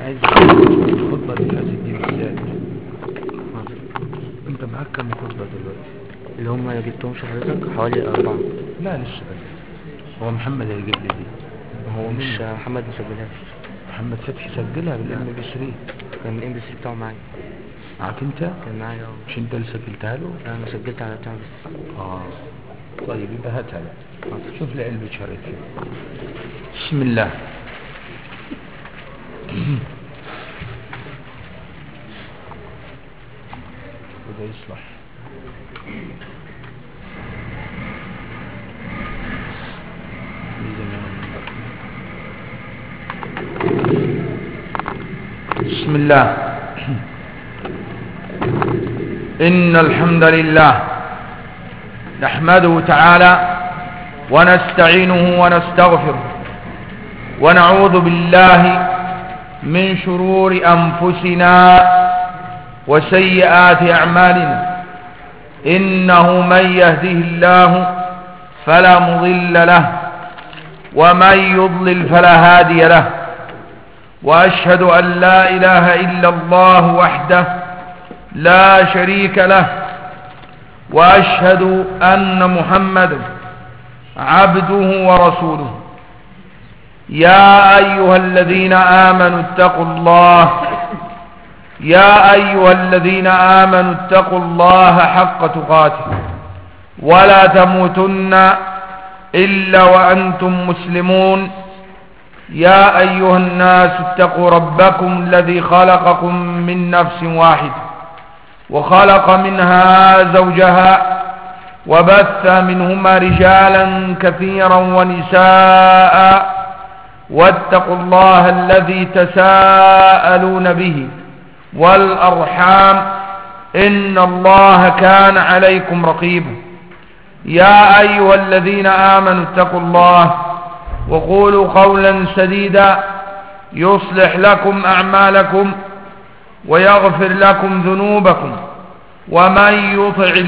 عايز الخطبة اللي فاتت دي بالذات. انت معاك كم خطبة دلوقتي؟ اللي هم ما جبتهمش حضرتك حوالي 4. لا لسه بدري. هو محمد هيجيب لي دي. هو مش محمد مسجلهاش. محمد فتحي سجلها بالام بي 3. كان الام بي 3 بتاعه معايا. معاك انت؟ كان معايا مش انت اللي سجلتها له؟ انا سجلت على بتاعه بس. طيب يبقى هاتها له. شوف لي علبة شريط فيه. بسم الله. وده يصلح. بسم الله. إن الحمد لله نحمده تعالى ونستعينه ونستغفره ونعوذ بالله من شرور أنفسنا وسيئات أعمالنا. إنه من يهده الله فلا مضل له ومن يضلل فلا هادي له. وأشهد أن لا إله إلا الله وحده لا شريك له. وأشهد أن محمدا عبده ورسوله. يا أيها الذين آمنوا اتقوا الله يا أيها الذين آمنوا اتقوا الله حق تقاته ولا تموتن إلا وأنتم مسلمون. يا أيها الناس اتقوا ربكم الذي خلقكم من نفس واحدة وخلق منها زوجها وبث منهما رجالا كثيرا ونساء. واتقوا الله الذي تساءلون به والأرحام إن الله كان عليكم رقيبا. يا أيها الذين آمنوا اتقوا الله وقولوا قولا سديدا يصلح لكم أعمالكم ويغفر لكم ذنوبكم. ومن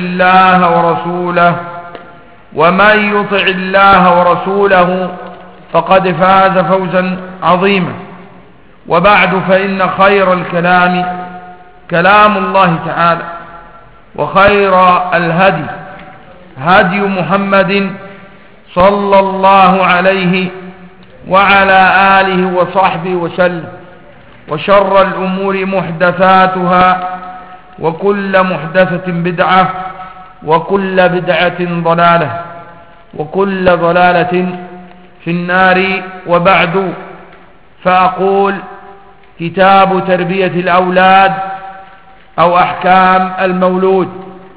يطع الله ورسوله فقد فاز فوزا عظيما. وبعد فإن خير الكلام كلام الله تعالى وخير الهدي هدي محمد صلى الله عليه وعلى آله وصحبه وسلم. وشر الأمور محدثاتها وكل محدثة بدعة وكل بدعة ضلالة وكل ضلالة في النار. وبعد فأقول كتاب تربية الأولاد أو أحكام المولود.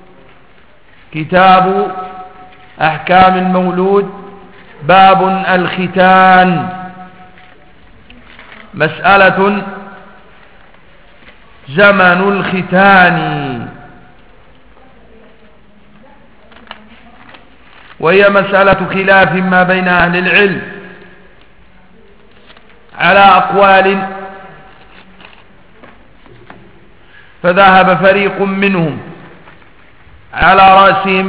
كتاب أحكام المولود باب الختان. مسألة زمن الختان، وهي مسألة خلاف ما بين أهل العلم على أقوال. فذهب فريق منهم على رأسهم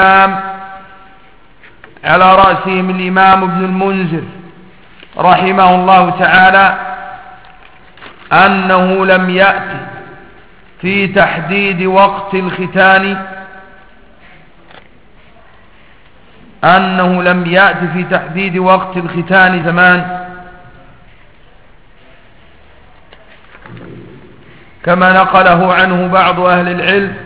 الإمام ابن المنذر رحمه الله تعالى أنه لم يأتي في تحديد وقت الختان زمان، كما نقله عنه بعض أهل العلم.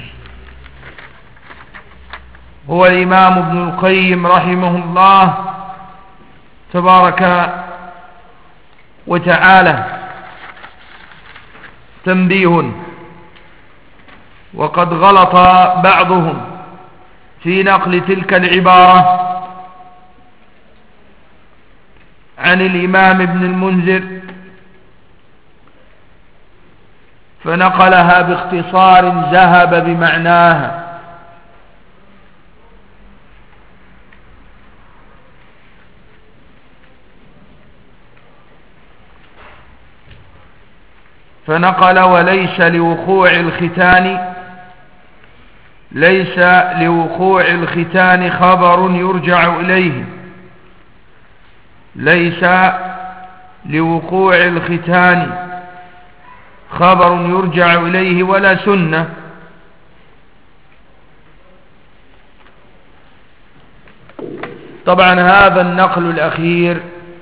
هو الإمام ابن القيم رحمه الله تبارك وتعالى. تنبيه: وقد غلط بعضهم في نقل تلك العبارة عن الإمام ابن المنذر، فنقلها باختصار ذهب بمعناها. فنقل: وليس لوقوع الختان خبر يرجع إليه. ليس لوقوع الختان خبر يرجع إليه ولا سنة. طبعا هذا النقل الأخير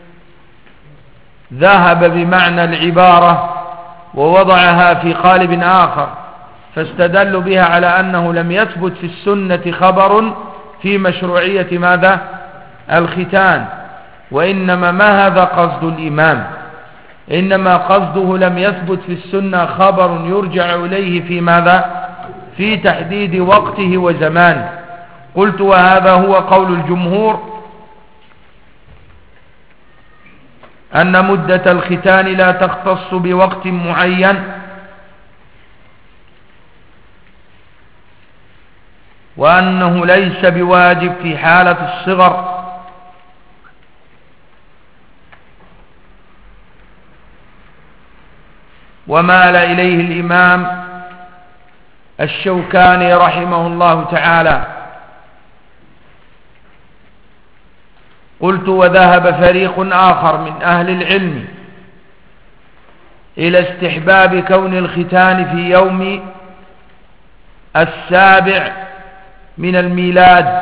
ذهب بمعنى العبارة ووضعها في قالب آخر، فاستدلوا بها على أنه لم يثبت في السنة خبر في مشروعية ماذا؟ الختان. وإنما ما هذا قصد الإمام، إنما قصده لم يثبت في السنة خبر يرجع إليه في ماذا؟ في تحديد وقته وزمانه. قلت وهذا هو قول الجمهور، أن مدة الختان لا تختص بوقت معين، وأنه ليس بواجب في حالة الصغر، ومال إليه الإمام الشوكاني رحمه الله تعالى. قلت وذهب فريق آخر من أهل العلم إلى استحباب كون الختان في يوم 7 من الميلاد،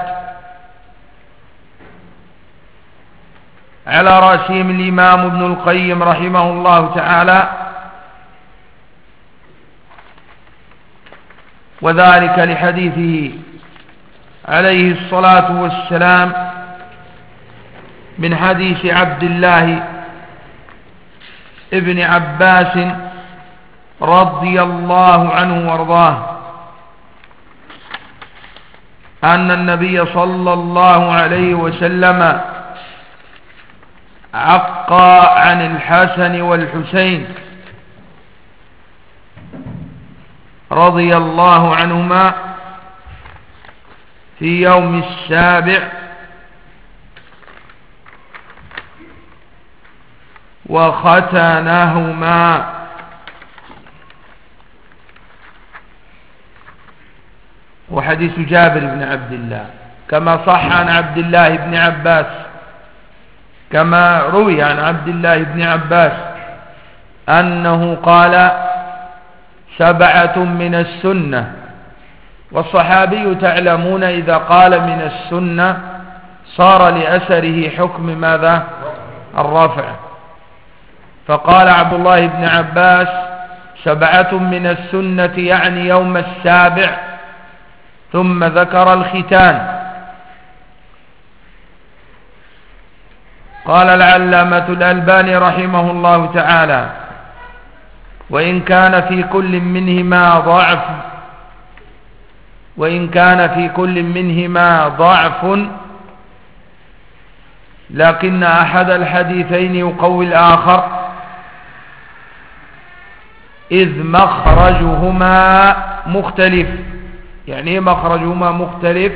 على رأسهم الإمام ابن القيم رحمه الله تعالى، وذلك لحديثه عليه الصلاة والسلام من حديث عبد الله ابن عباس رضي الله عنه وارضاه أن النبي صلى الله عليه وسلم عقى عن الحسن والحسين رضي الله عنهما في يوم 7 وختنهما. وحديث جابر بن عبد الله كما صح عن عبد الله بن عباس، كما روي عن عبد الله بن عباس أنه قال 7 من السنة. والصحابي تعلمون إذا قال من السنة صار لأثره حكم ماذا؟ الرفع. فقال عبد الله بن عباس 7 من السنة يعني يوم 7، ثم ذكر الختان. قال العلامة الألباني رحمه الله تعالى وإن كان في كل منهما ضعف لكن أحد الحديثين يقوي الآخر، إذ مخرجهما مختلف. يعني ايه مخرجهما مختلف؟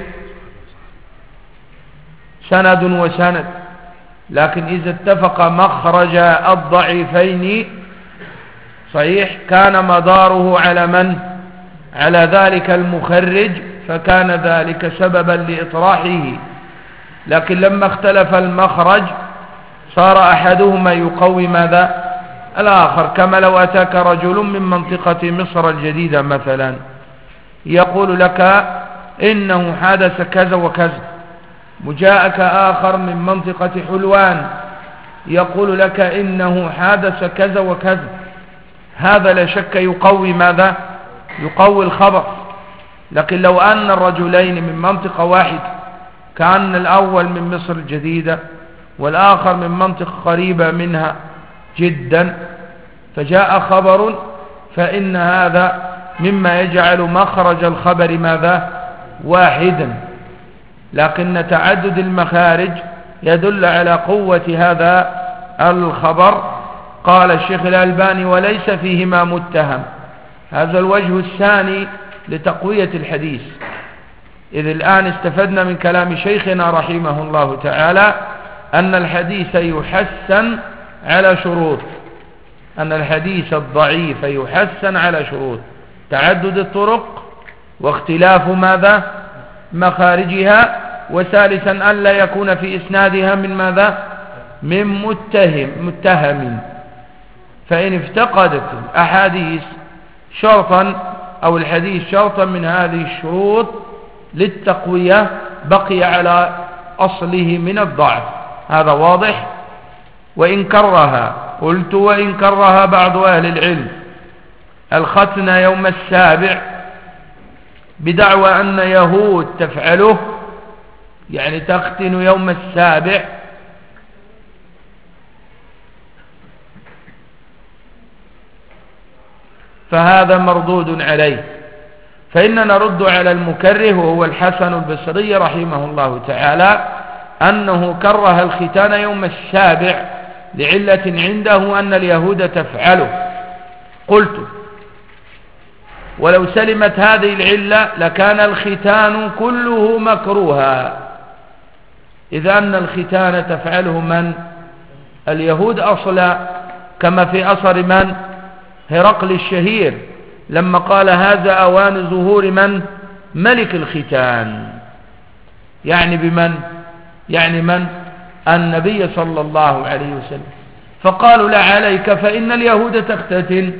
سند وسند، لكن إذا اتفق مخرج الضعيفين صحيح كان مداره على من؟ على ذلك المخرج، فكان ذلك سببا لإطراحه. لكن لما اختلف المخرج صار أحدهما يقوي ماذا؟ الآخر. كما لو أتاك رجل من منطقة مصر الجديدة مثلا يقول لك إنه حدث كذا وكذا، وجاءك آخر من منطقة حلوان يقول لك إنه حدث كذا وكذا، هذا لا شك يقوي ماذا؟ يقوي الخبر. لكن لو أن الرجلين من منطقة واحدة، كان الأول من مصر الجديدة والآخر من منطقة قريبة منها جدا، فجاء خبر، فإن هذا مما يجعل مخرج الخبر ماذا؟ واحدا. لكن تعدد المخارج يدل على قوة هذا الخبر. قال الشيخ الألباني وليس فيهما متهم. هذا الوجه الثاني لتقوية الحديث، إذ الآن استفدنا من كلام شيخنا رحمه الله تعالى أن الحديث يحسن على شروط، أن الحديث الضعيف يحسن على شروط: تعدد الطرق، واختلاف ماذا؟ مخارجها، وثالثا ألا يكون في إسنادها من ماذا؟ من متهم. فإن افتقدت الأحاديث شرطا أو الحديث شرطا من هذه الشروط للتقوية بقي على أصله من الضعف. هذا واضح. وإن كرها، قلت وإن كرها بعض أهل العلم الختن يوم السابع بدعوى أن يهود تفعله، يعني تختن يوم السابع، فهذا مردود عليه. فإننا نرد على المكره وهو الحسن البصري رحمه الله تعالى أنه كره الختان يوم السابع لعلة عنده أن اليهود تفعله. قلت ولو سلمت هذه العلة لكان الختان كله مكروها، إذا أن الختان تفعله من؟ اليهود أصلا، كما في أثر من؟ هرقل الشهير لما قال هذا أوان ظهور من؟ ملك الختان. يعني بمن؟ يعني من؟ النبي صلى الله عليه وسلم. فقالوا لا عليك فإن اليهود تختتن،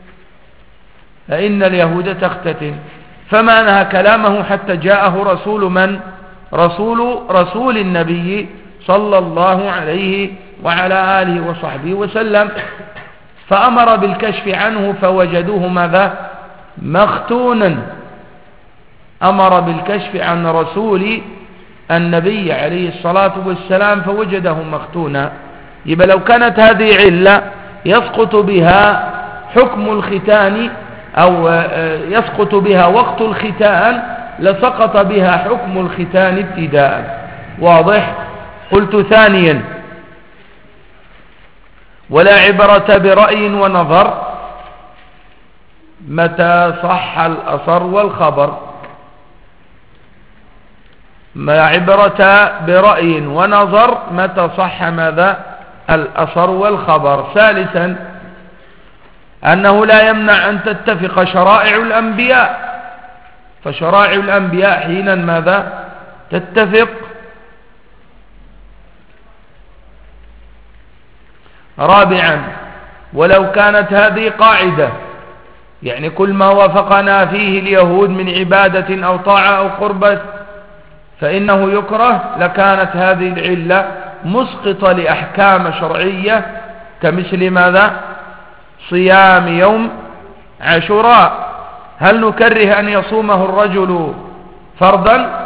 فإن اليهود تختتن. فما نهى كلامه حتى جاءه رسول من؟ رسول النبي صلى الله عليه وعلى آله وصحبه وسلم، فأمر بالكشف عنه فوجدوه ماذا؟ مختونا. أمر بالكشف عن رسول النبي عليه الصلاة والسلام فوجده مختونا. يبقى لو كانت هذه علة يسقط بها حكم الختان أو يسقط بها وقت الختان لسقط بها حكم الختان ابتداء. واضح؟ قلت ثانيا ولا عبرة برأي ونظر متى صح الأثر والخبر. ما عبرة برأي ونظر متى صح ماذا؟ الأثر والخبر. ثالثا أنه لا يمنع أن تتفق شرائع الأنبياء، فشرائع الأنبياء حينا ماذا؟ تتفق. رابعا ولو كانت هذه قاعدة، يعني كل ما وافقنا فيه اليهود من عبادة أو طاعة أو قربة فإنه يكره، لكانت هذه العلة مسقطة لأحكام شرعية كمثل ماذا؟ صيام يوم عاشوراء. هل نكره أن يصومه الرجل فرضا؟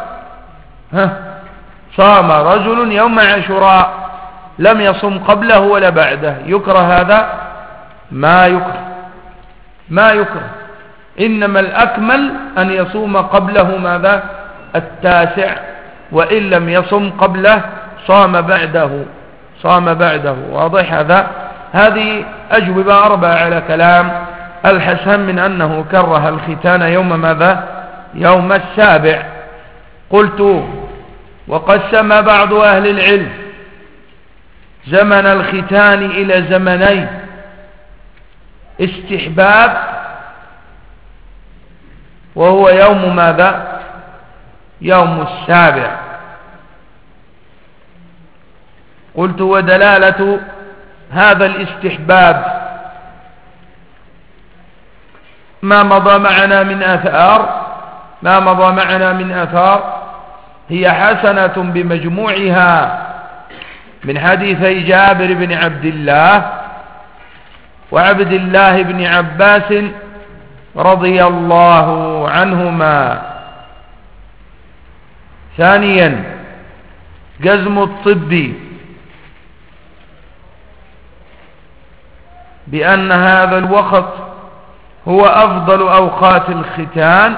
صام رجل يوم عاشوراء لم يصم قبله ولا بعده، يكره هذا؟ ما يكره، ما يكره. إنما الأكمل أن يصوم قبله ماذا؟ التاسع، وإن لم يصم قبله صام بعده، صام بعده. واضح هذا؟ هذه أجوبة أربعة على كلام الحسن من أنه كره الختان يوم ماذا؟ يوم السابع. قلت وقسم بعض أهل العلم زمن الختان إلى زمنين: استحباب وهو يوم ماذا؟ يوم السابع. قلت ودلالة هذا الاستحباب ما مضى معنا من آثار هي حسنة بمجموعها من حديثي جابر بن عبد الله وعبد الله بن عباس رضي الله عنهما. ثانيا جزم الطب بأن هذا الوقت هو أفضل أوقات الختان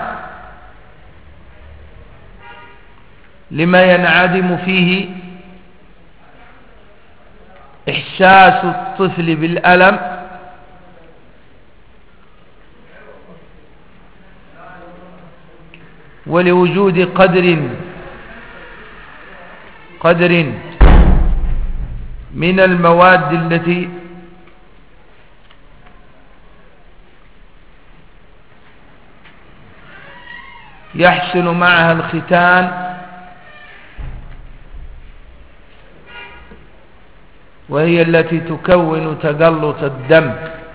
لما ينعدم فيه إحساس الطفل بالألم ولوجود قدر من المواد التي يحسن معها الختان، وهي التي تكون تجلط الدم.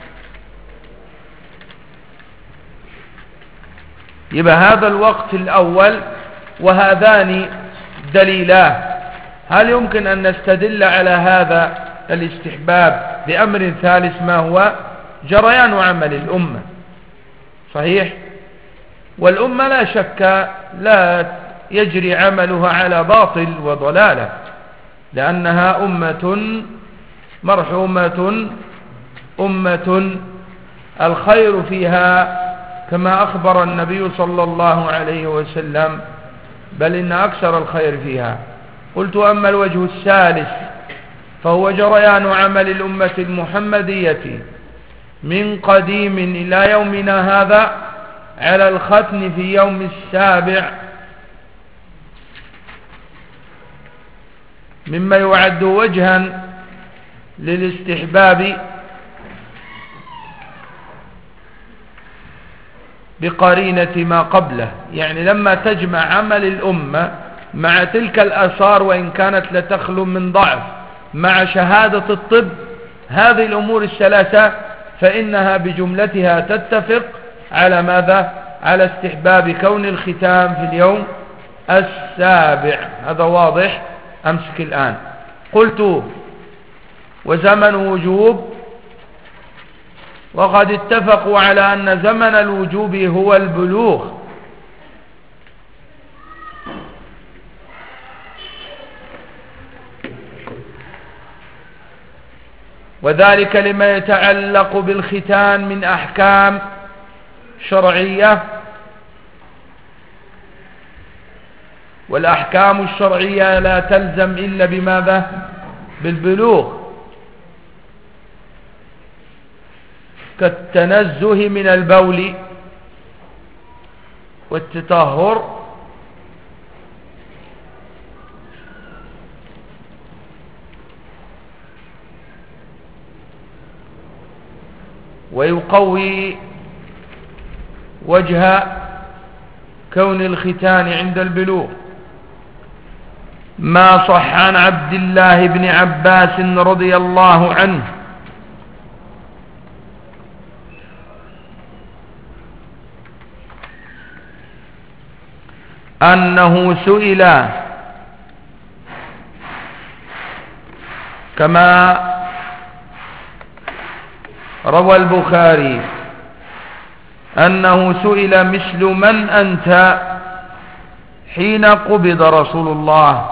يبقى هذا الوقت الأول وهذان دليلان. هل يمكن أن نستدل على هذا الاستحباب بأمر ثالث ما هو جريان عمل الأمة؟ صحيح، والأمة لا شك لا يجري عملها على باطل وضلالة، لأنها أمة مرحومة، أمة الخير فيها كما أخبر النبي صلى الله عليه وسلم، بل إن أكثر الخير فيها. قلت أما الوجه الثالث فهو جريان عمل الأمة المحمدية من قديم إلى يومنا هذا على الختم في يوم السابع، مما يعد وجها للاستحباب بقرينة ما قبله. يعني لما تجمع عمل الأمة مع تلك الآثار وإن كانت لتخلو من ضعف مع شهادة الطب، هذه الأمور الثلاثة فإنها بجملتها تتفق على ماذا؟ على استحباب كون الختام في اليوم السابع. هذا واضح؟ أمسك الآن. قلت وزمن وجوب، وقد اتفقوا على أن زمن الوجوب هو البلوغ، وذلك لما يتعلق بالختان من أحكام شرعية، والأحكام الشرعية لا تلزم إلا بماذا؟ بالبلوغ، كالتنزه من البول والتطهر ويقوي وجه كون الختان عند البلوغ ما صح عن عبد الله بن عباس رضي الله عنه أنه سئل كما روى البخاري أنه سئل مثل من أنت حين قبض رسول الله،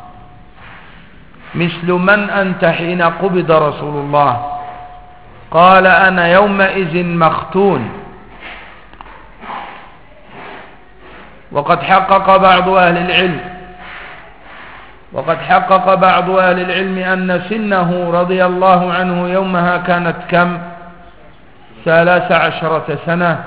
مثل من أنت حين قبض رسول الله؟ قال أنا يومئذ مختون. وقد حقق بعض أهل العلم أن سنه رضي الله عنه يومها كانت كم؟ 13 سنة.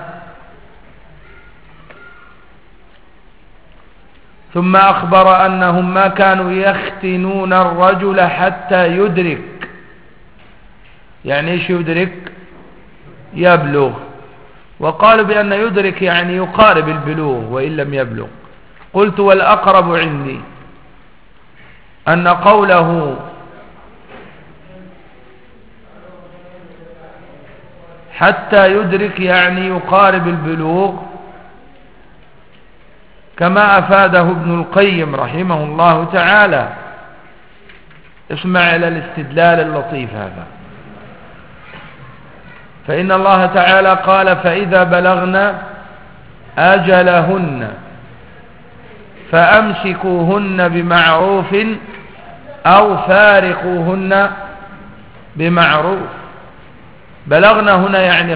ثم أخبر أنهم ما كانوا يختنون الرجل حتى يدرك. يعني ايش يدرك؟ يبلغ. وقالوا بأن يدرك يعني يقارب البلوغ وإن لم يبلغ. قلت والأقرب عندي أن قوله حتى يدرك يعني يقارب البلوغ، كما أفاده ابن القيم رحمه الله تعالى. اسمع إلى الاستدلال اللطيف هذا. فإن الله تعالى قال فإذا بلغن أجلهن فأمسكوهن بمعروف أو فارقوهن بمعروف. بلغنا هنا يعني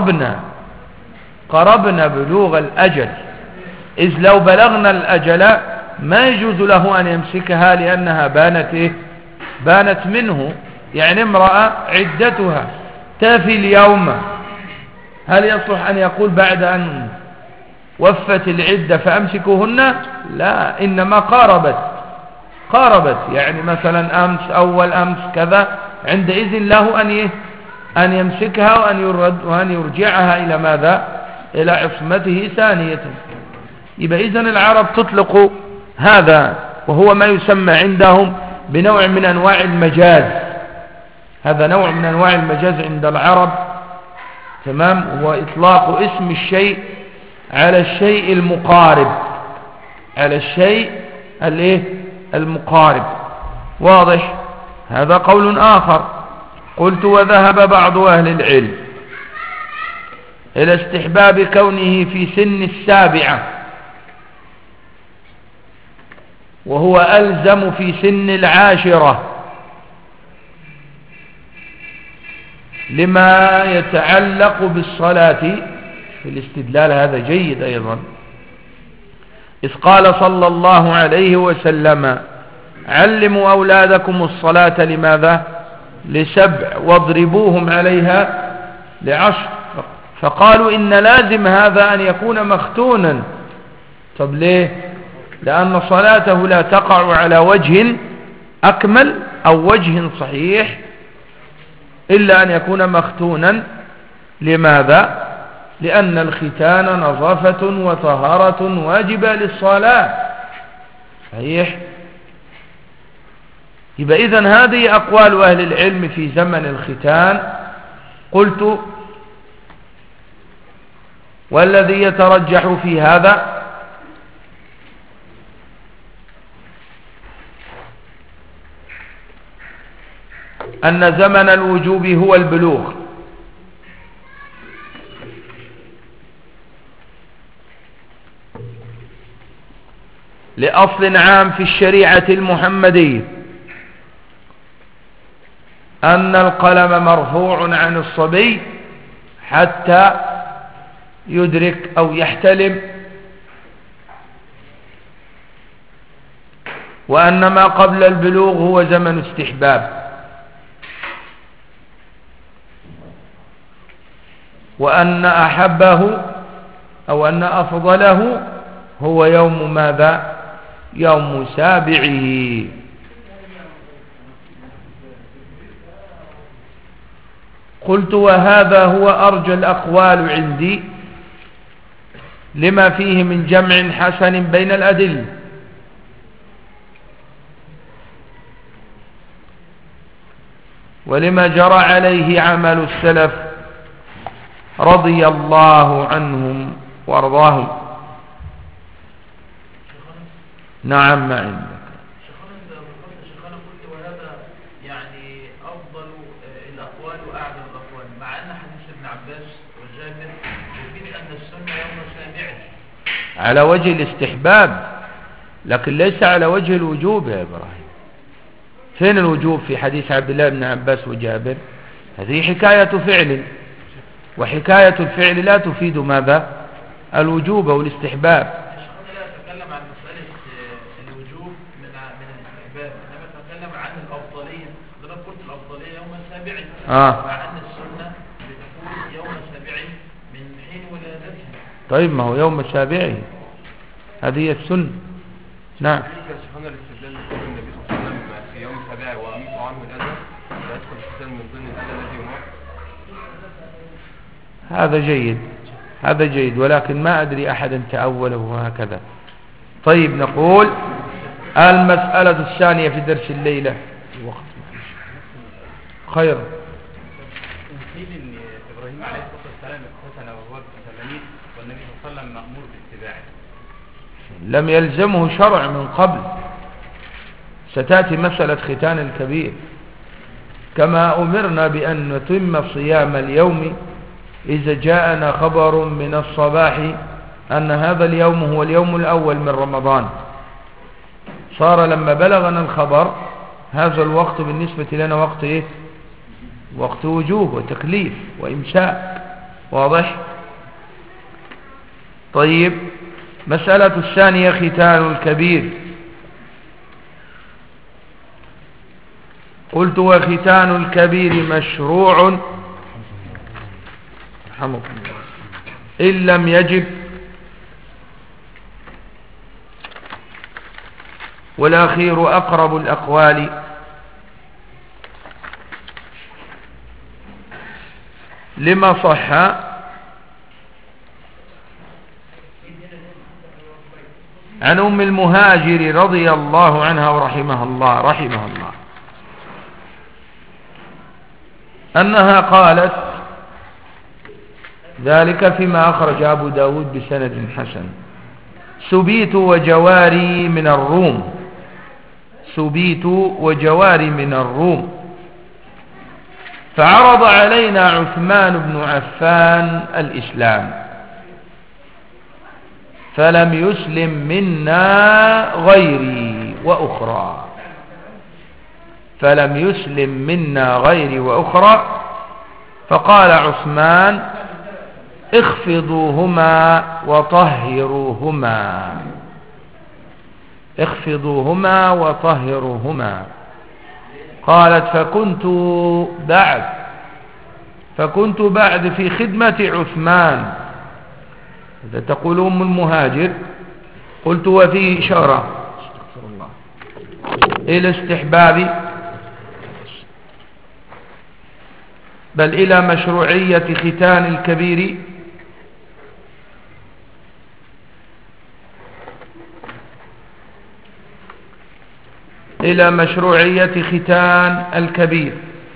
قربنا بلوغ الأجل، إذ لو بلغنا الأجل ما يجوز له أن يمسكها لأنها بانت منه. يعني امرأة عدتها تافي اليوم، هل يصلح أن يقول بعد أن وفت العدة فأمسكوهن؟ لا، إنما قاربت يعني مثلا أمس أول أمس كذا، عندئذ له أن يمسكها وأن يرجعها إلى ماذا؟ إلى عصمته ثانية. يبقى إذن العرب تطلق هذا، وهو ما يسمى عندهم بنوع من أنواع المجاز. هذا نوع من أنواع المجاز عند العرب، تمام؟ هو إطلاق اسم الشيء على الشيء المقارب، على الشيء المقارب. واضح؟ هذا قول آخر. قلت وذهب بعض أهل العلم إلى استحباب كونه في سن 7 وهو ألزم في سن 10 لما يتعلق بالصلاة. في الاستدلال هذا جيد أيضا، إذ قال صلى الله عليه وسلم علموا أولادكم الصلاة لماذا؟ ل7 واضربوهم عليها ل10. فقالوا إن لازم هذا أن يكون مختونا. طب ليه؟ لأن صلاته لا تقع على وجه أكمل أو وجه صحيح إلا أن يكون مختونا. لماذا؟ لأن الختان نظافة وطهارة واجبة للصلاة. صحيح؟ يبقى إذن هذه أقوال أهل العلم في زمن الختان. قلت والذي يترجح في هذا أن زمن الوجوب هو البلوغ، لأصل عام في الشريعة المحمدية أن القلم مرفوع عن الصبي حتى يدرك أو يحتلم، وأن ما قبل البلوغ هو زمن استحباب، وأن أحبه أو أن أفضله هو يوم ماذا؟ يوم 7. قلت وهذا هو أرجى الأقوال عندي لما فيه من جمع حسن بين الأدلة، ولما جرى عليه عمل السلف رضي الله عنهم وارضاهم. نعم ما عندك. شيخنا قلت وهذا يعني أفضل الأقوال وأعدل الأقوال، مع أن حديث ابن عباس وجابر يفيد أن السنة يوم 7 على وجه الاستحباب، لكن ليس على وجه الوجوب يا إبراهيم. فين الوجوب في حديث عبد الله بن عباس وجابر؟ هذه حكاية فعل، وحكاية الفعل لا تفيد ماذا؟ الوجوب والاستحباب. مع أن السنة بتكون يوم 7 من حين ولادته. طيب ما هو يوم 7 هذه السنة. نعم. شيخنا الاستدلال بقول النبي صلى الله عليه وسلم في يوم 7 وأميت عنه الأذى فيدخل الختان من ضمن الأذى الذي يمر. هذا جيد، هذا جيد، ولكن ما أدري أحدا تأوله هكذا. طيب نقول المسألة الثانية في درس الليلة الوقت خير. قيل ان ابراهيم عليه الصلاه والسلام اختتن وهو ابن 80 والنبي صلى الله عليه وسلم مامور باتباعه. لم يلزمه شرع من قبل. ستاتي مساله ختان الكبير، كما امرنا بان نتم صيام اليوم اذا جاءنا خبر من الصباح ان هذا اليوم هو اليوم الاول من رمضان. صار لما بلغنا الخبر هذا الوقت بالنسبه لنا وقت ايه؟ وقت وجوب وتكليف وإمساك. واضح؟ طيب مسألة الثانية ختان الكبير. قلت وختان الكبير مشروع إن لم يجب، والأخير أقرب الأقوال، لما صح عن أم المهاجر رضي الله عنها ورحمها الله أنها قالت ذلك فيما أخرج أبو داود بسند حسن. سبيت وجواري من الروم، سبيت وجواري من الروم. فعرض علينا عثمان بن عفان الإسلام فلم يسلم منا غيري وأخرى، فلم يسلم منا غيري وأخرى. فقال عثمان اخفضوهما وطهروهما، اخفضوهما وطهروهما. قالت فكنت بعد في خدمة عثمان. إذا تقول أم المهاجر قلت وفيه إشارة إلى استحباب بل إلى مشروعية ختان الكبير إلى مشروعية ختان الكبير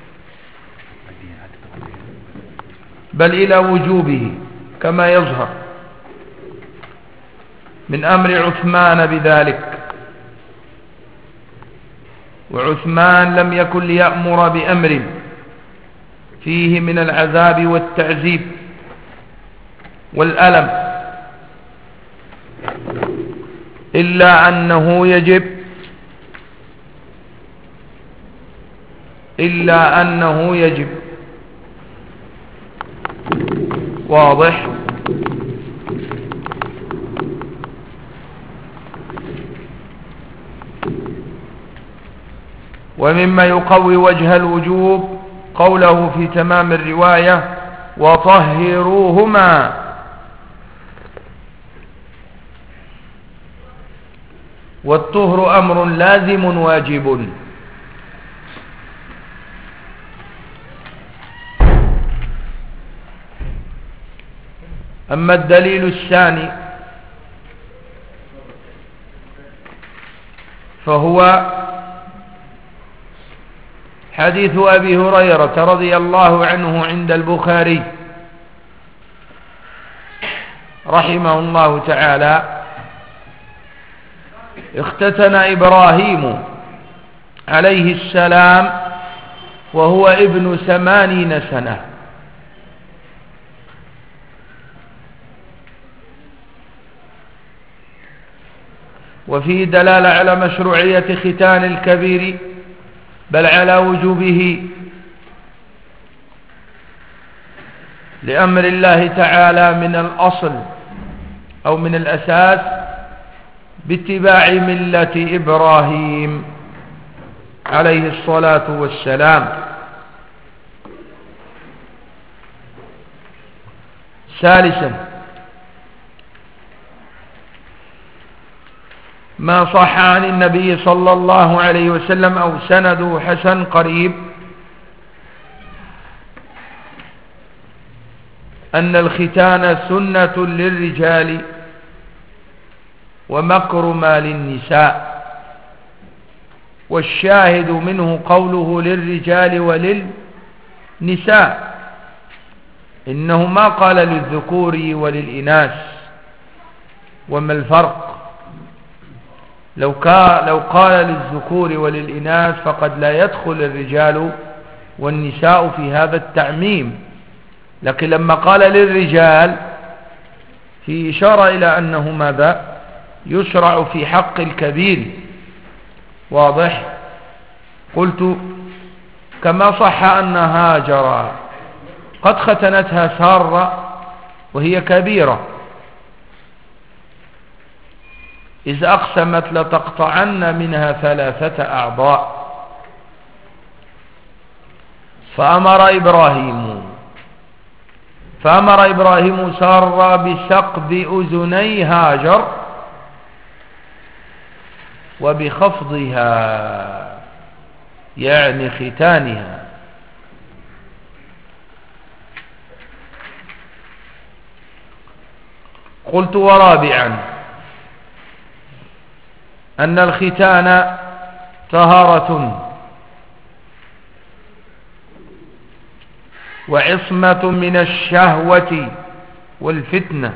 بل إلى وجوبه كما يظهر من أمر عثمان بذلك. وعثمان لم يكن ليأمر بأمر فيه من العذاب والتعذيب والألم إلا أنه يجب. واضح؟ ومما يقوي وجه الوجوب قوله في تمام الرواية وطهروهما، والطهر أمر لازم واجب. أما الدليل الثاني فهو حديث أبي هريرة رضي الله عنه عند البخاري رحمه الله تعالى. اختتن إبراهيم عليه السلام وهو ابن 80 سنة، وفيه دلالة على مشروعية ختان الكبير بل على وجوبه لأمر الله تعالى من الأصل أو من الأساس باتباع ملة إبراهيم عليه الصلاة والسلام. ثالثا ما صح عن النبي صلى الله عليه وسلم أو سنده حسن قريب أن الختان سنة للرجال ومكرمة للنساء، والشاهد منه قوله للرجال وللنساء، إنه ما قال للذكور وللإناث. وما الفرق؟ لو قال للذكور وللإناث فقد لا يدخل الرجال والنساء في هذا التعميم، لكن لما قال للرجال في إشارة إلى أنه ماذا يشرع في حق الكبير. واضح؟ قلت كما صح أن هاجر قد ختنتها سارة وهي كبيرة إذ أقسمت لتقطعن منها 3 أعضاء، فأمر إبراهيم سارة بثقب أذني هاجر وبخفضها يعني ختانها. قلت ورابعا أن الختان طهارة وعصمة من الشهوة والفتنة،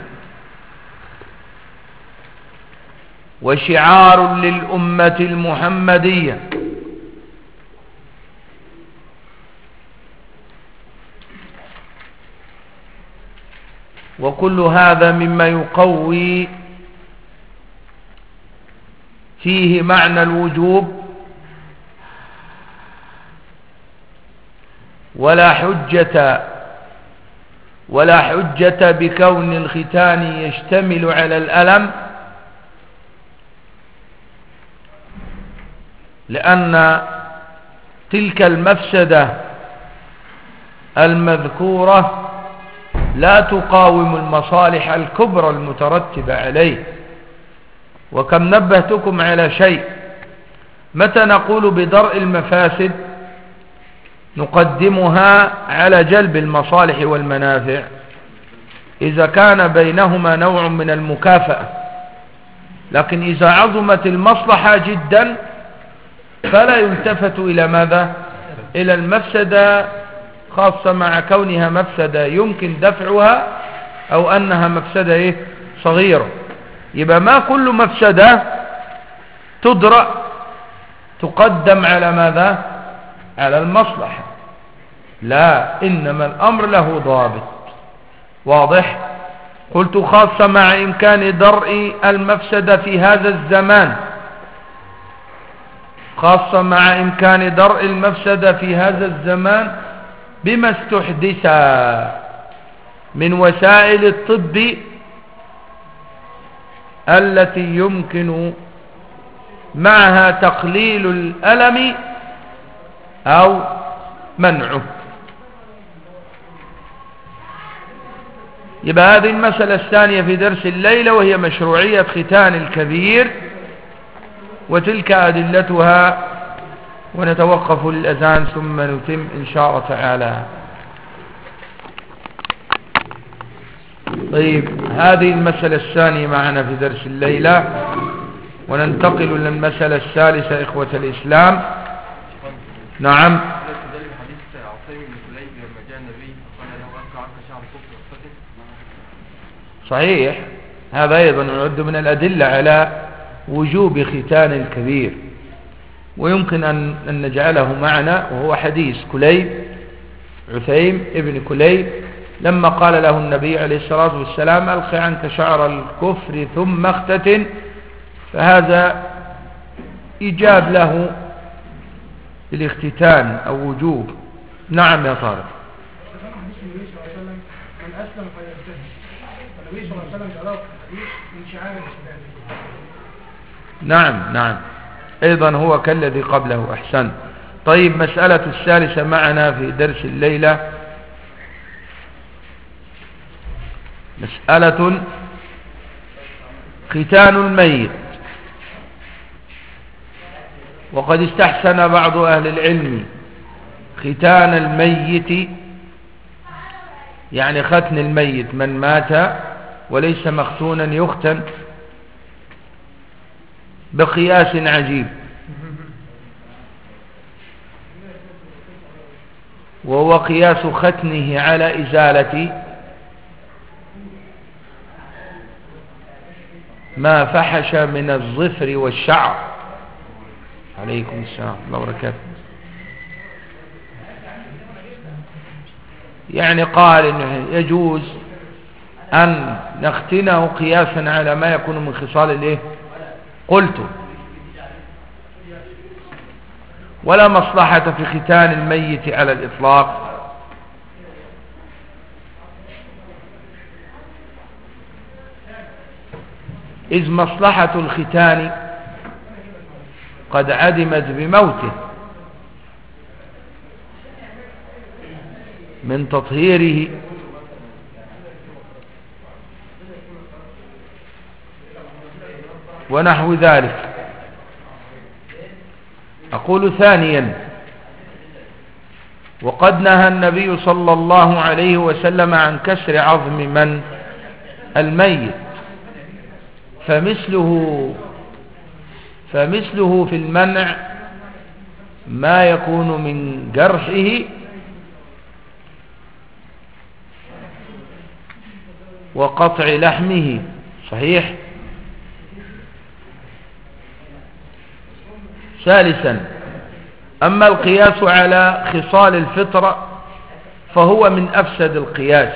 وشعار للأمة المحمدية. وكل هذا مما يقوي فيه معنى الوجوب، ولا حجة بكون الختان يشتمل على الألم، لأن تلك المفسدة المذكورة لا تقاوم المصالح الكبرى المترتبة عليه. وكم نبهتكم على شيء، متى نقول بدرء المفاسد نقدمها على جلب المصالح والمنافع إذا كان بينهما نوع من المكافأة، لكن إذا عظمت المصلحة جدا فلا يلتفت إلى ماذا؟ إلى المفسدة، خاصة مع كونها مفسدة يمكن دفعها أو أنها مفسدة صغيرة. يبقى ما كل مفسدة تدرأ تقدم على ماذا؟ على المصلحة، لا، إنما الأمر له ضابط واضح. قلت خاصة مع إمكان درء المفسدة في هذا الزمان، خاصة مع إمكان درء المفسدة في هذا الزمان بما استحدث من وسائل الطب التي يمكن معها تقليل الألم أو منعه. يبقى هذه المسألة الثانية في درس الليلة، وهي مشروعية ختان الكبير، وتلك أدلتها، ونتوقف للأذان ثم نتم إن شاء الله تعالى. طيب، هذه المسألة الثانية معنا في درس الليلة، وننتقل للمسألة الثالثة إخوة الإسلام. نعم. صحيح، هذا أيضا يعد من الأدلة على وجوب ختان الكبير، ويمكن أن نجعله معنا، وهو حديث كليب، عثيم ابن كليب، لما قال له النبي عليه الصلاة والسلام: ألق عنك شعر الكفر ثم اختتن، فهذا إيجاب له الاختتان أو وجوب. نعم يا طارق. من أسلم فيرتد، فالنبي صلى الله عليه وسلم جعله من شعائر الإسلام. نعم، أيضا هو كالذي قبله. أحسن. طيب، مسألة الثالثة معنا في درس الليلة، مسألة ختان الميت. وقد استحسن بعض أهل العلم ختان الميت، يعني ختن الميت من مات وليس مختونا يختن، بقياس عجيب، وهو قياس ختنه على إزالة ما فحش من الظفر والشعر. عليكم السلام ورحمة الله وبركاته. يعني قال إنه يجوز أن نختنه قياسا على ما يكون من خصال قلت، ولا مصلحة في ختان الميت على الإطلاق، إذ مصلحة الختان قد عدمت بموته من تطهيره ونحو ذلك. أقول ثانيا: وقد نهى النبي صلى الله عليه وسلم عن كسر عظم من الميت، فمثله في المنع ما يكون من جرحه وقطع لحمه. صحيح. ثالثا أما القياس على خصال الفطرة فهو من أفسد القياس،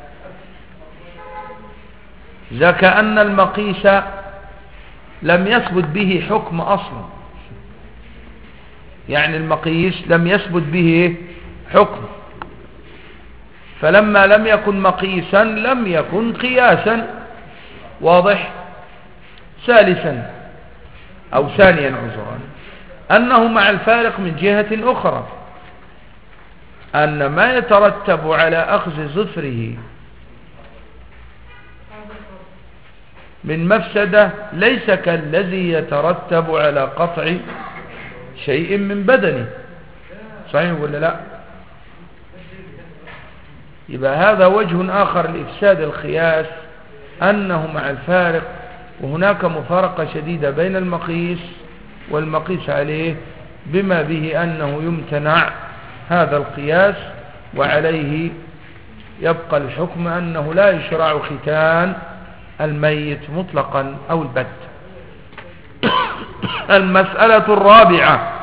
إذا كأن المقيس لم يثبت به حكم أصلا، يعني المقيس لم يثبت به حكم، فلما لم يكن مقيسا لم يكن قياسا. واضح. ثالثا أو ثانيا عذرا أنه مع الفارق من جهة أخرى، أن ما يترتب على أخذ ظفره من مفسدة ليس كالذي يترتب على قطع شيء من بدنه. صحيح ولا لا؟ يبقى هذا وجه آخر لإفساد القياس، أنه مع الفارق، وهناك مفارقة شديدة بين المقيس والمقيس عليه، بما به أنه يمتنع هذا القياس، وعليه يبقى الحكم أنه لا يشرع ختان الميت مطلقا أو البت. المسألة الرابعة.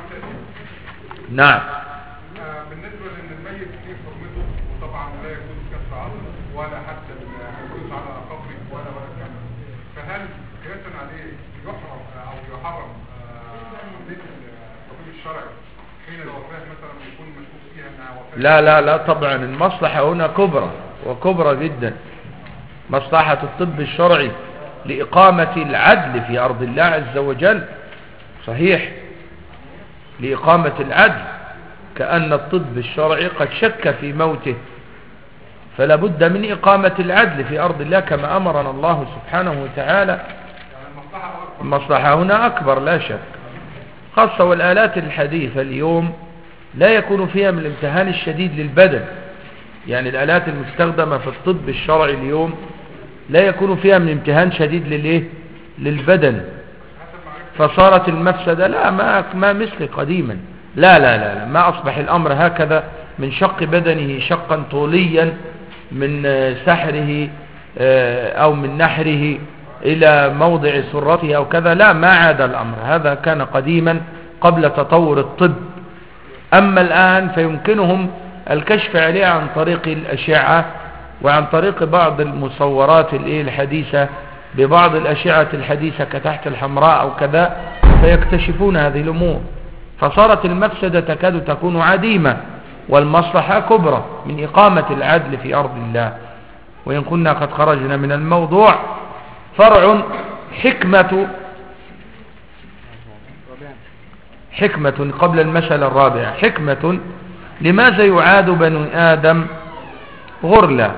نعم. بالنسبة لأن الميت فيه حرمته، وطبعا لا يجوز كسر عظمه ولا حتى الجلوس على قبره ولا الكلام، فهل قياسا عليه يحرم أو يحرم عملية الطبيب الشرعي حين الوفاة مثلا يكون مشكوك فيها أنها وفاة؟ لا لا لا، طبعا المصلحة هنا كبرى وكبرى جدا، مصلحة الطب الشرعي لإقامة العدل في أرض الله عز وجل. صحيح، لإقامة العدل، كأن الطب الشرعي قد شك في موته، فلا بد من إقامة العدل في أرض الله كما أمرنا الله سبحانه وتعالى. المصلحة هنا أكبر لا شك، خاصة والآلات الحديثة اليوم لا يكون فيها من الامتهان الشديد للبدن، يعني الآلات المستخدمة في الطب الشرعي اليوم لا يكون فيها من امتهان شديد للبدن، فصارت المفسدة لا ما مثل قديما. لا لا لا, لا ما أصبح الأمر هكذا من شق بدنه شقا طوليا، من سحره أو من نحره إلى موضع سرته أو كذا، لا ما عاد الأمر، هذا كان قديما قبل تطور الطب. أما الآن فيمكنهم الكشف عليه عن طريق الأشعة وعن طريق بعض المصورات الحديثة ببعض الأشعة الحديثة كتحت الحمراء أو كذا، فيكتشفون هذه الأمور، فصارت المفسدة تكاد تكون عديمة والمصلحة كبرى من إقامة العدل في أرض الله. وإن كنا قد خرجنا من الموضوع، فرع حكمة قبل المسألة الرابعة، حكمة لماذا يعاد بنو آدم غرلا؟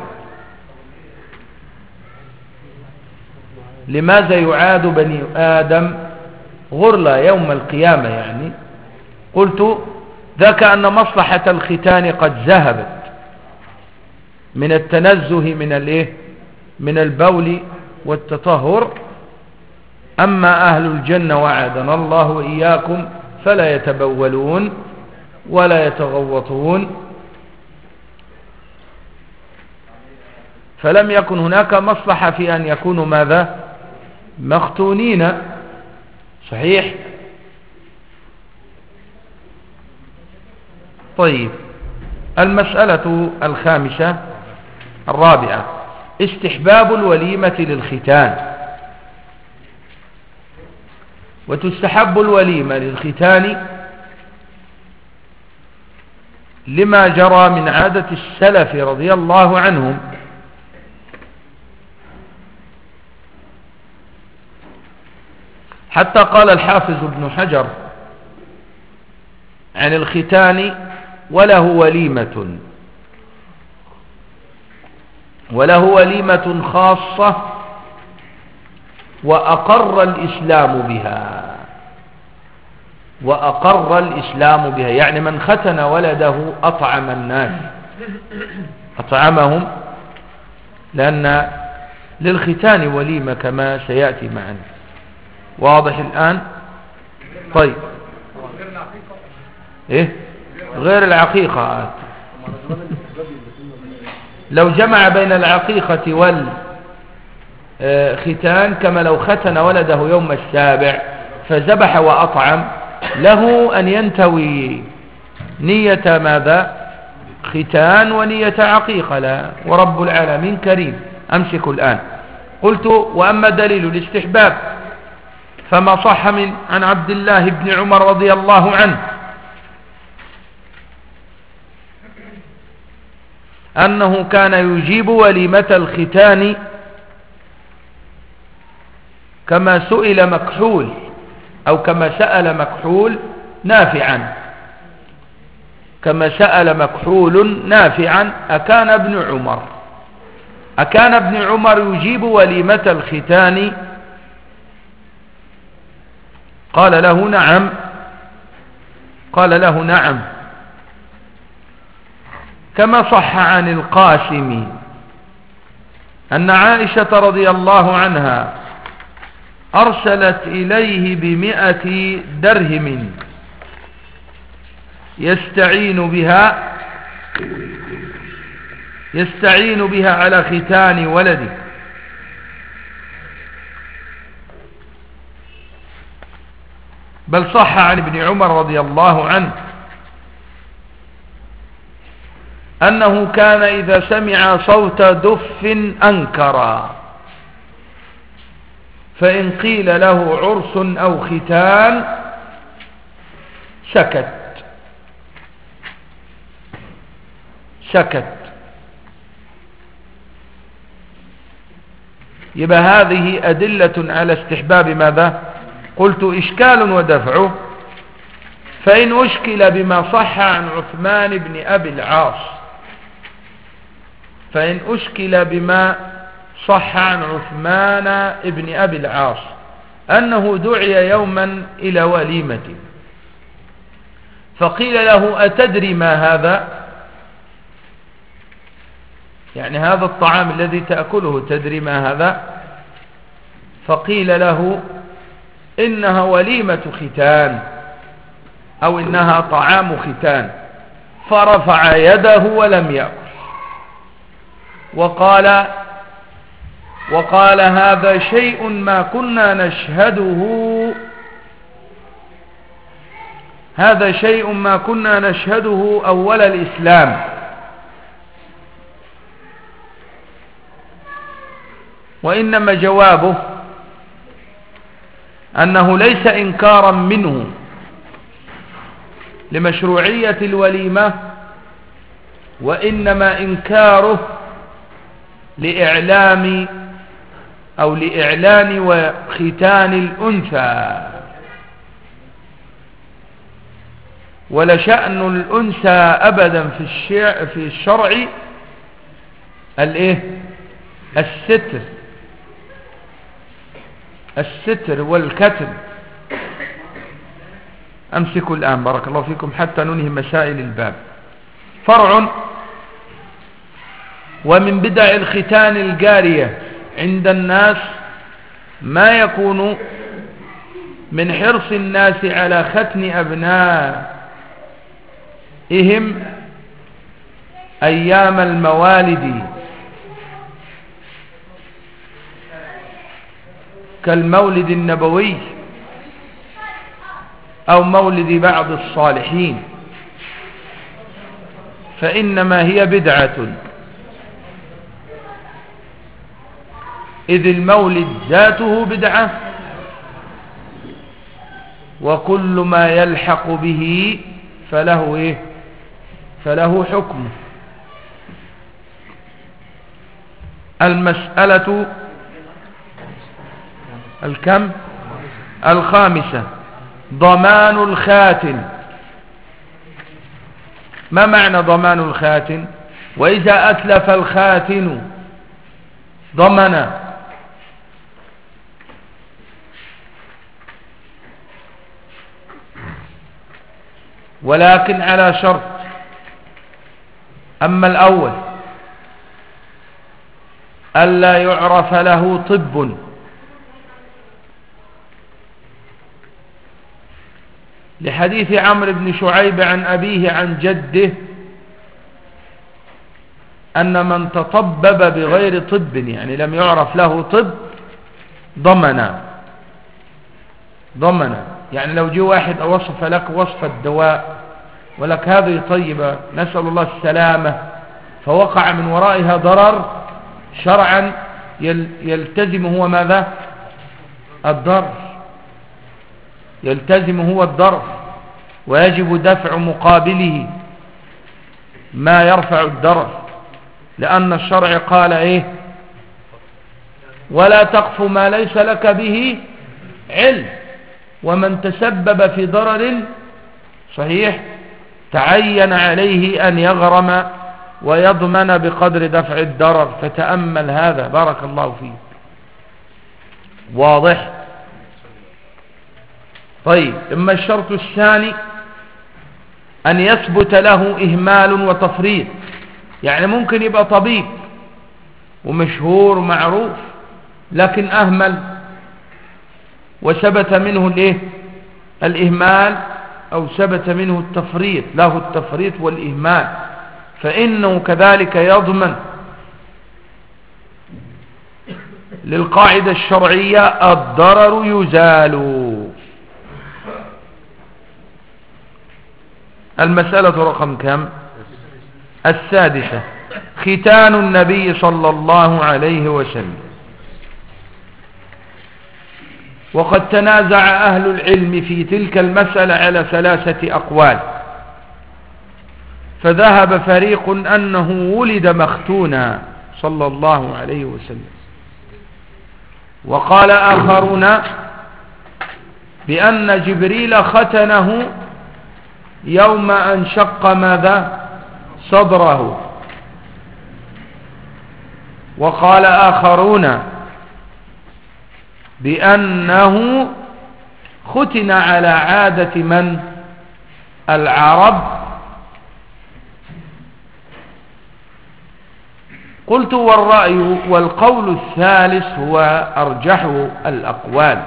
لماذا يعاد بني آدم غرلا يوم القيامة؟ يعني قلت ذاك أن مصلحة الختان قد ذهبت من التنزه من البول والتطهر. أما أهل الجنة وعدنا الله وإياكم فلا يتبولون ولا يتغوطون، فلم يكن هناك مصلحة في أن يكونوا ماذا؟ مختونين. صحيح. طيب، المسألة الخامسة الرابعة، استحباب الوليمة للختان. وتستحب الوليمة للختان لما جرى من عادة السلف رضي الله عنهم، حتى قال الحافظ ابن حجر عن الختان: وله وليمة خاصة وأقر الإسلام بها، يعني من ختن ولده أطعم الناس، أطعمهم، لأن للختان وليمة كما سيأتي معنا. واضح الآن؟ طيب، غير العقيقة لو جمع بين العقيقة والختان كما لو ختن ولده يوم السابع فذبح وأطعم، له أن ينتوي نية ماذا؟ ختان ونية عقيقة. لا، ورب العالمين كريم. أمسك الآن. قلت: وأما دليل الاستحباب فما صح عن عبد الله بن عمر رضي الله عنه أنه كان يجيب وليمة الختان كما سئل مكحول أو كما سأل مكحول نافعا، كما سأل مكحول نافعا أكان ابن عمر يجيب وليمة الختان؟ قال له نعم. كما صح عن القاسم أن عائشة رضي الله عنها أرسلت إليه ب100 درهم يستعين بها على ختان ولده. بل صح عن ابن عمر رضي الله عنه أنه كان إذا سمع صوت دف أنكر، فإن قيل له عرس أو ختان سكت. يبقى هذه أدلة على استحباب ماذا؟ قلت: إشكال ودفعه. فإن أشكل بما صح عن عثمان بن أبي العاص أنه دعي يوما إلى وليمة، فقيل له: أتدري ما هذا؟ يعني هذا الطعام الذي تأكله تدري ما هذا؟ فقيل له: إنها وليمة ختان، أو إنها طعام ختان. فرفع يده ولم يأكل، وقال: هذا شيء ما كنا نشهده أول الإسلام. وإنما جوابه أنه ليس إنكارا منه لمشروعية الوليمة، وإنما إنكاره لإعلان وختان الأنثى. ولشأن الأنثى أبدا في الشرع الستر والكتم. أمسكوا الآن بارك الله فيكم حتى ننهي مسائل الباب. فرع: ومن بدع الختان الجارية عند الناس ما يكون من حرص الناس على ختن أبنائهم أيام الموالد، كالمولد النبوي أو مولد بعض الصالحين، فإنما هي بدعة، إذ المولد ذاته بدعة، وكل ما يلحق به فله حكم. المسألة الخامسة: ضمان الخاتن. ما معنى ضمان الخاتن؟ وإذا أتلف الخاتن ضمن. ولكن على شرط: أما الأول ألا يعرف له طب، لحديث عمرو بن شعيب عن أبيه عن جده أن من تطبب بغير طب يعني لم يعرف له طب ضمن يعني لو جي واحد وصف لك وصف الدواء ولك هذه طيبة نسأل الله السلامة فوقع من ورائها ضرر شرعا يلتزم هو ماذا؟ الضرر، يلتزم هو الضرر ويجب دفع مقابله ما يرفع الضرر، لأن الشرع قال ايه؟ ولا تقف ما ليس لك به علم، ومن تسبب في ضرر صحيح تعين عليه أن يغرم ويضمن بقدر دفع الضرر. فتأمل هذا بارك الله فيك. واضح؟ طيب، إما الشرط الثاني أن يثبت له إهمال وتفريط، يعني ممكن يبقى طبيب ومشهور ومعروف لكن أهمل وثبت منه الايه؟ الإهمال، أو ثبت منه التفريط، له التفريط والإهمال، فإنه كذلك يضمن للقاعدة الشرعية الضرر يزال. المسألة رقم كم؟ السادسة، ختان النبي صلى الله عليه وسلم. وقد تنازع أهل العلم في تلك المسألة على 3 أقوال، فذهب فريق أنه ولد مختونا صلى الله عليه وسلم، وقال آخرون بأن جبريل ختنه يوم أن شق ماذا؟ صدره. وقال آخرون بأنه ختن على عادة من؟ العرب. قلت والرأي والقول الثالث هو أرجح الأقوال،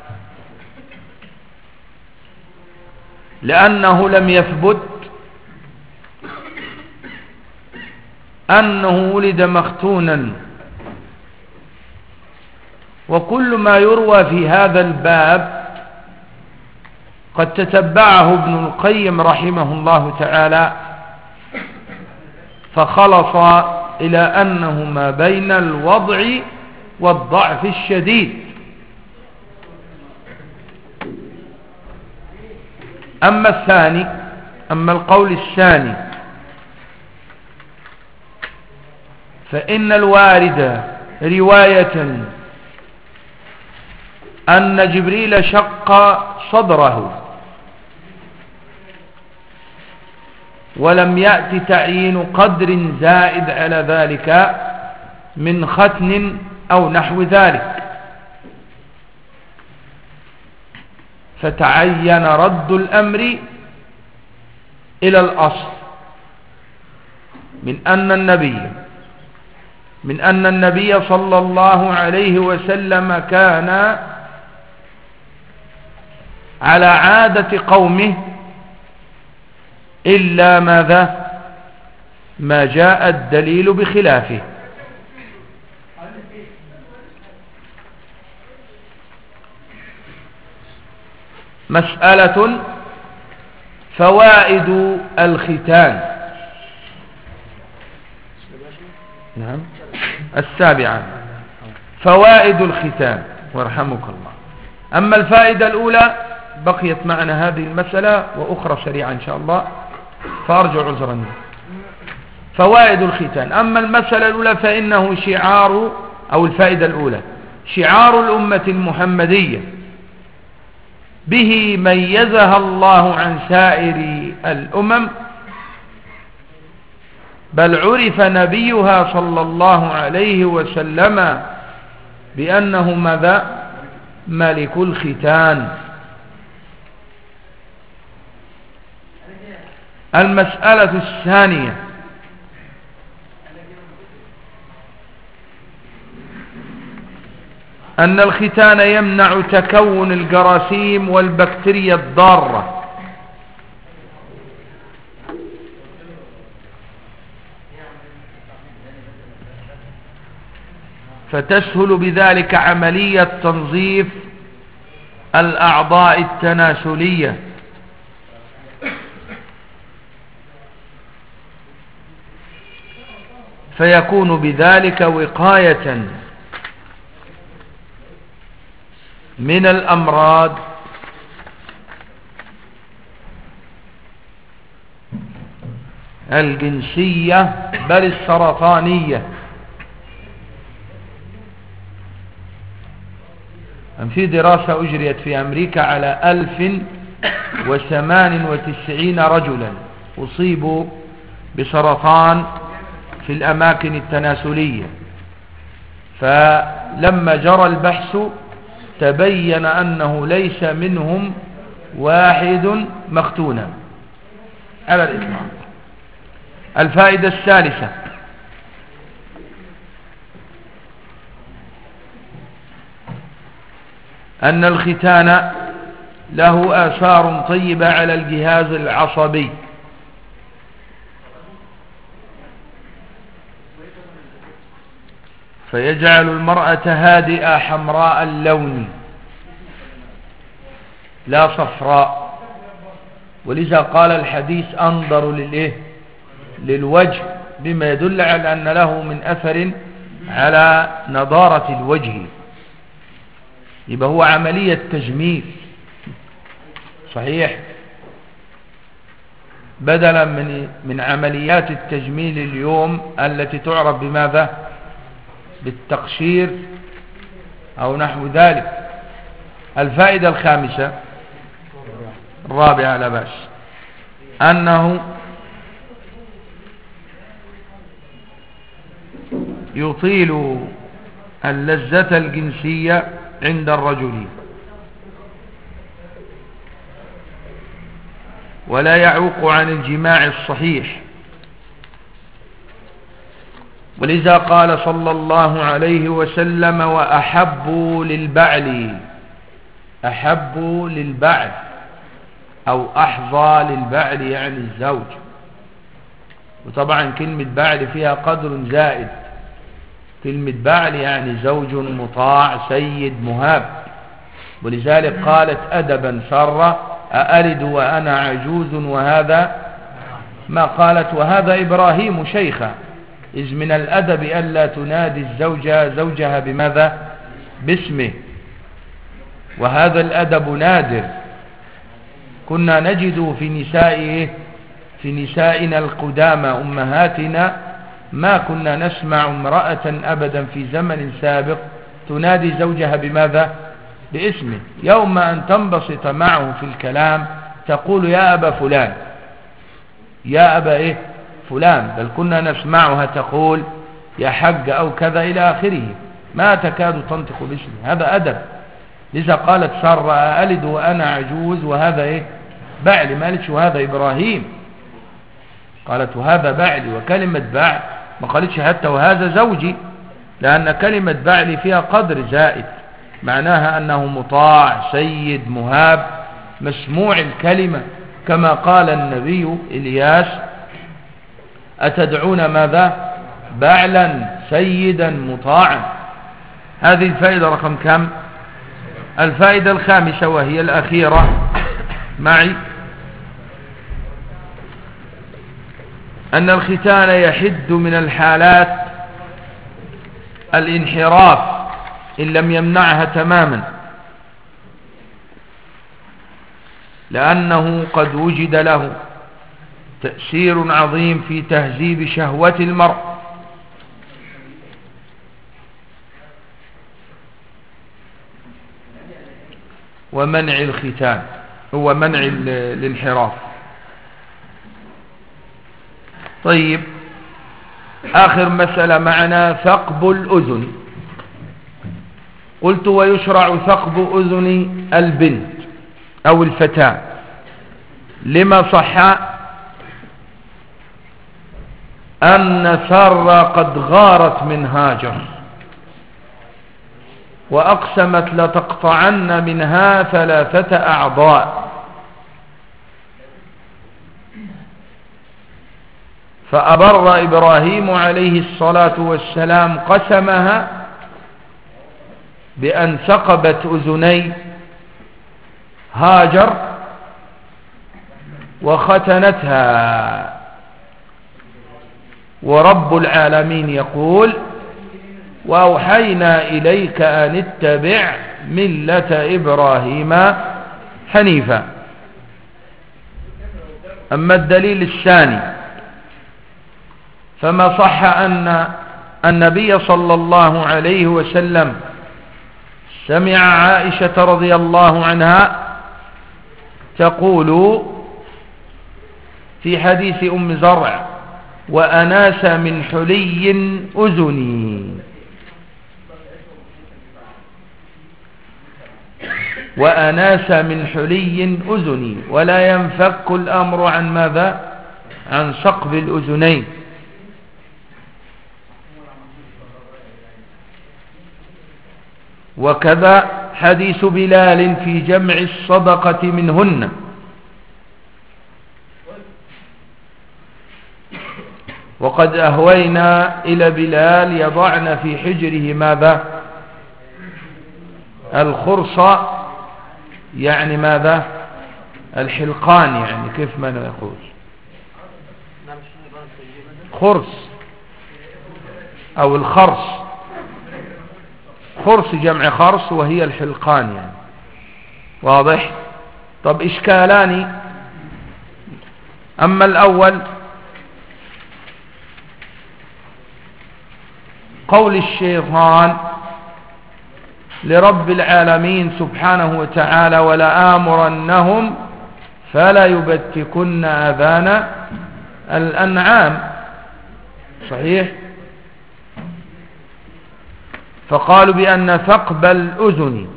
لأنه لم يثبت أنه ولد مختونا، وكل ما يروى في هذا الباب قد تتبعه ابن القيم رحمه الله تعالى فخلص إلى أنه ما بين الوضع والضعف الشديد. أما القول الثاني فإن الوارد رواية أن جبريل شق صدره ولم يأتي تعيين قدر زائد على ذلك من ختن أو نحو ذلك، فتعين رد الأمر إلى الأصل من أن النبي صلى الله عليه وسلم كان على عادة قومه إلا ماذا؟ ما جاء الدليل بخلافه. مسألة فوائد الختان. نعم، السابعة فوائد الختان وارحمك الله. أما الفائدة الأولى بقيت معنا هذه المسألة وأخرى سريعا إن شاء الله فأرجع عذرا. فوائد الختان. أما المسألة الأولى فإنه شعار، أو الفائدة الأولى شعار الأمة المحمدية، به ميزها الله عن سائر الأمم، بل عرف نبيها صلى الله عليه وسلم بأنه ماذا؟ ملك الختان. المسألة الثانية أن الختان يمنع تكون الجراثيم والبكتيريا الضارة، فتسهل بذلك عملية تنظيف الأعضاء التناسلية، فيكون بذلك وقاية من الأمراض الجنسية بل السرطانية. في دراسة أجريت في أمريكا على 1098 رجلا أصيبوا بسرطان في الأماكن التناسلية، فلما جرى البحث تبين أنه ليس منهم واحد مختونا على الإطلاق. الفائدة الثالثة: أن الختان له آثار طيبة على الجهاز العصبي، فيجعل المرأة هادئة حمراء اللون لا صفراء، ولذا قال الحديث أنظر للوجه، بما يدل على أن له من أثر على نضارة الوجه. يبقى هو عملية تجميل صحيح، بدلا من عمليات التجميل اليوم التي تعرف بماذا؟ بالتقشير أو نحو ذلك. الفائدة الخامسة الرابعة لا بأس، أنه يطيل اللذة الجنسية عند الرجل ولا يعوق عن الجماع الصحيح، ولذا قال صلى الله عليه وسلم: وأحبوا للبعل أو أحظى للبعل يعني الزوج. وطبعا كلمة بعل فيها قدر زائد، كلمة بعل يعني زوج مطاع سيد مهاب، ولذلك قالت أدبا سر: أألد وأنا عجوز وهذا، ما قالت وهذا إبراهيم شيخا، إذ من الأدب ألا تنادي الزوجة زوجها بماذا؟ باسمه، وهذا الأدب نادر. كنا نجد في نسائنا القدامى أمهاتنا ما كنا نسمع امرأة أبدا في زمن سابق تنادي زوجها بماذا؟ باسمه. يوم أن تنبسط معه في الكلام تقول يا أبا فلان، يا أبا فلان، بل كنا نسمعها تقول يا حج أو كذا إلى آخره، ما تكاد تنطق باسمه. هذا أدب. لذا قالت سارة: ألد وأنا عجوز وهذا بعلي، ما قالتش وهذا إبراهيم، قالت وهذا بعلي. وكلمة بعل ما قالتش حتى وهذا زوجي، لأن كلمة بعلي فيها قدر زائد، معناها أنه مطاع سيد مهاب مسموع الكلمة، كما قال النبي إلياس: أتدعون ماذا؟ بعلا سيدا مطاعا. هذه الفائدة رقم كم؟ الفائدة الخامسة وهي الأخيرة معي، أن الختان يحد من الحالات الانحراف إن لم يمنعها تماما، لأنه قد وجد له تأثير عظيم في تهذيب شهوة المرء، ومنع الختان هو منع الانحراف. طيب، آخر مسألة معنا ثقب الأذن. قلت: ويشرع ثقب أذن البنت أو الفتاة لما صح أن سارة قد غارت من هاجر وأقسمت لتقطعن منها 3 أعضاء، فأبر إبراهيم عليه الصلاة والسلام قسمها بأن ثقبت أذني هاجر وختنتها. ورب العالمين يقول وأوحينا إليك أن اتبع ملة إبراهيم حنيفا. أما الدليل الثاني فما صح أن النبي صلى الله عليه وسلم سمع عائشة رضي الله عنها تقول في حديث أم زرع وأناس من حلي أذني، وأناس من حلي أذني، ولا ينفك الأمر عن ماذا؟ عن ثقب الأذنين. وكذا حديث بلال في جمع الصدقة منهن. وقد أهوينا إلى بلال يضعن في حجره ماذا؟ الخرصة، يعني ماذا؟ الحلقان، يعني كيف ما نقول خرص أو الخرص، خرص جمع خرص وهي الحلقان يعني. واضح؟ طب إشكالان. أما الأول قول الشيطان لرب العالمين سبحانه وتعالى ولآمرنهم فلا يبتكن آذان الأنعام، صحيح؟ فقالوا بأن ثقب الأذن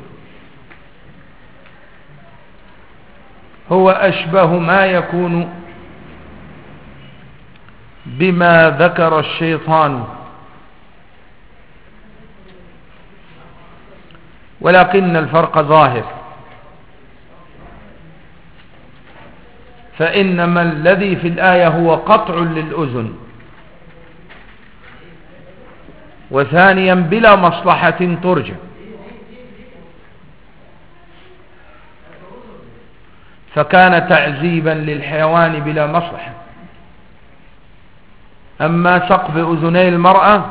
هو أشبه ما يكون بما ذكر الشيطان، ولكن الفرق ظاهر. فإنما الذي في الآية هو قطع للأذن، وثانيا بلا مصلحة ترجى. فكان تعذيبا للحيوان بلا مصلحة. أما ثقب أذني المرأة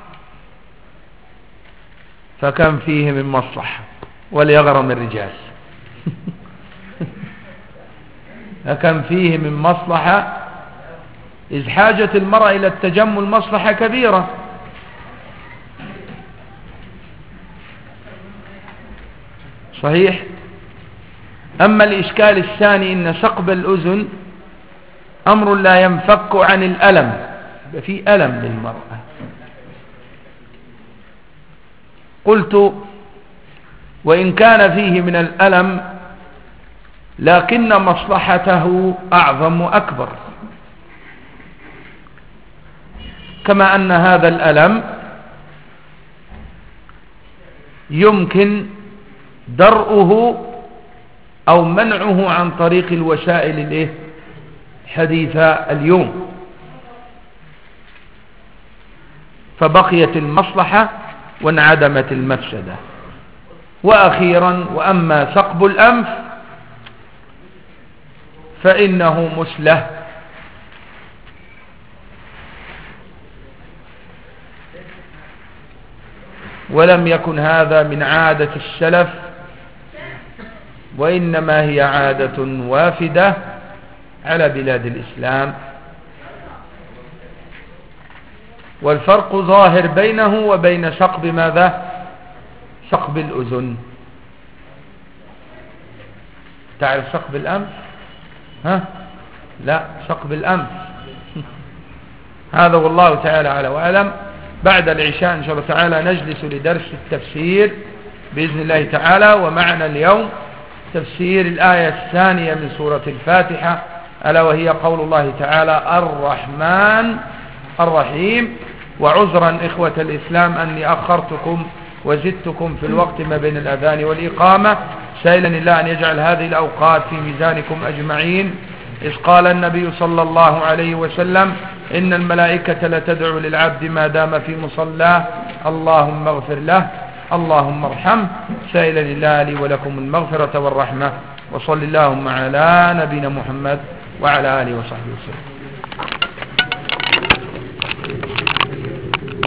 فكان فيه من مصلحة وليغرم الرجال. فكان فيه من مصلحة، إذ حاجة المرأة إلى التجمل مصلحة كبيرة. صحيح؟ أما الإشكال الثاني إن ثقب الأذن أمر لا ينفك عن الألم، في ألم للمرأة. قلت وإن كان فيه من الألم لكن مصلحته أعظم وأكبر، كما أن هذا الألم يمكن درءه أو منعه عن طريق الوسائل الحديثة اليوم، فبقيت المصلحة وانعدمت المفسدة. وأخيرا وأما ثقب الأنف فإنه مسله، ولم يكن هذا من عادة السلف، وإنما هي عادة وافدة على بلاد الإسلام. والفرق ظاهر بينه وبين ثقب ماذا؟ ثقب الأذن. تعرف ثقب الأنف؟ ها؟ لا، ثقب الأنف. هذا والله تعالى أعلم وأعلم. بعد العشاء إن شاء الله تعالى نجلس لدرس التفسير بإذن الله تعالى. ومعنا اليوم تفسير الآية الثانية من سورة الفاتحة، ألا وهي قول الله تعالى الرحمن الرحيم. وعذرا إخوة الإسلام أني أخرتكم وزدتكم في الوقت ما بين الأذان والإقامة، سائلا الله أن يجعل هذه الأوقات في ميزانكم أجمعين. إذ قال النبي صلى الله عليه وسلم إن الملائكة لتدعو للعبد ما دام في مصلاه اللهم اغفر له. اللهم ارحمه، سائلا الله لي ولكم المغفرة والرحمة. وصل اللهم على نبينا محمد وعلى آله وصحبه وسلم.